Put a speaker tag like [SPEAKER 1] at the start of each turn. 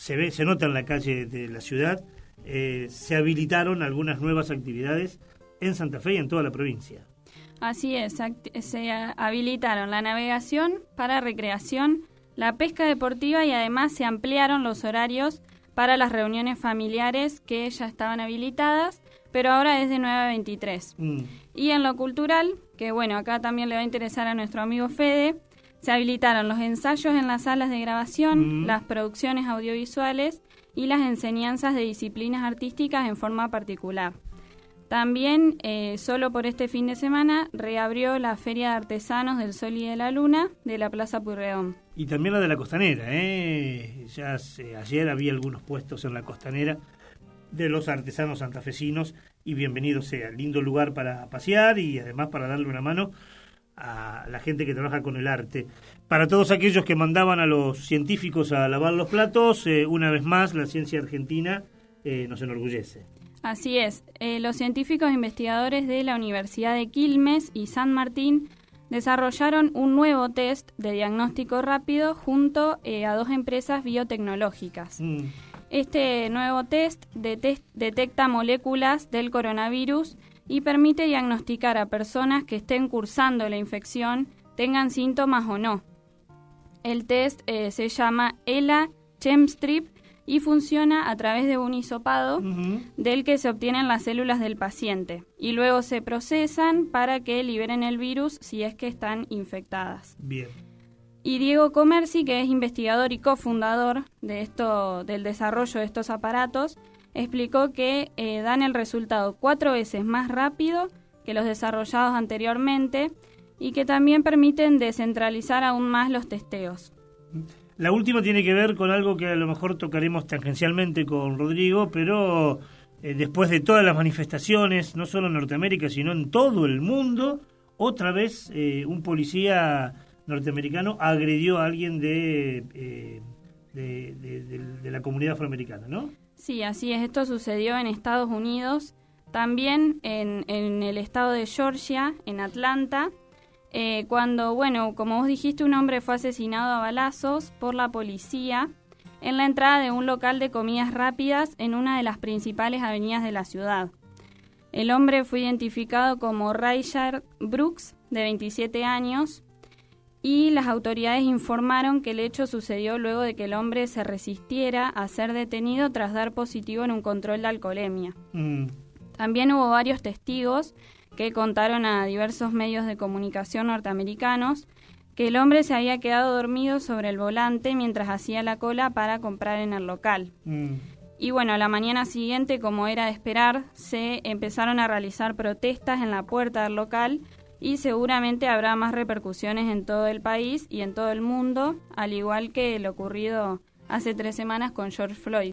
[SPEAKER 1] se nota en la calle de la ciudad, se habilitaron algunas nuevas actividades en Santa Fe y en toda la provincia.
[SPEAKER 2] Así es, se habilitaron la navegación para recreación, la pesca deportiva y además se ampliaron los horarios para las reuniones familiares que ya estaban habilitadas, pero ahora es de 9 a 23. Y en lo cultural, que bueno, acá también le va a interesar a nuestro amigo Fede, se habilitaron los ensayos en las salas de grabación, las producciones audiovisuales y las enseñanzas de disciplinas artísticas en forma particular. También, solo por este fin de semana, reabrió la Feria de Artesanos del Sol y de la Luna de la Plaza Pueyrredón.
[SPEAKER 1] Y también la de la Costanera, ya ayer había algunos puestos en la Costanera de los artesanos santafesinos, y bienvenido sea, lindo lugar para pasear y además para darle una mano a la gente que trabaja con el arte. Para todos aquellos que mandaban a los científicos a lavar los platos, una vez más la ciencia argentina nos enorgullece.
[SPEAKER 2] Así es, los científicos investigadores de la Universidad de Quilmes y San Martín desarrollaron un nuevo test de diagnóstico rápido junto a 2 empresas biotecnológicas. Este nuevo test detecta moléculas del coronavirus y permite diagnosticar a personas que estén cursando la infección, tengan síntomas o no. El test se llama ELA Chemstrip y funciona a través de un hisopado del que se obtienen las células del paciente y luego se procesan para que liberen el virus si es que están infectadas.
[SPEAKER 1] Bien.
[SPEAKER 2] Y Diego Comerci, que es investigador y cofundador del desarrollo de estos aparatos, explicó que dan el resultado 4 veces más rápido que los desarrollados anteriormente y que también permiten descentralizar aún más los testeos.
[SPEAKER 1] La última tiene que ver con algo que a lo mejor tocaremos tangencialmente con Rodrigo, pero después de todas las manifestaciones, no solo en Norteamérica, sino en todo el mundo, otra vez un policía norteamericano agredió a alguien de la comunidad afroamericana, ¿no?
[SPEAKER 2] Sí, así es. Esto sucedió en Estados Unidos, también en el estado de Georgia, en Atlanta, cuando, bueno, como vos dijiste, un hombre fue asesinado a balazos por la policía en la entrada de un local de comidas rápidas en una de las principales avenidas de la ciudad. El hombre fue identificado como Rayshard Brooks, de 27 años, y las autoridades informaron que el hecho sucedió luego de que el hombre se resistiera a ser detenido tras dar positivo en un control de alcoholemia. También hubo varios testigos que contaron a diversos medios de comunicación norteamericanos que el hombre se había quedado dormido sobre el volante mientras hacía la cola para comprar en el local. Y bueno, a la mañana siguiente, como era de esperar, se empezaron a realizar protestas en la puerta del local y seguramente habrá más repercusiones en todo el país y en todo el mundo, al igual que lo ocurrido hace 3 semanas con George Floyd.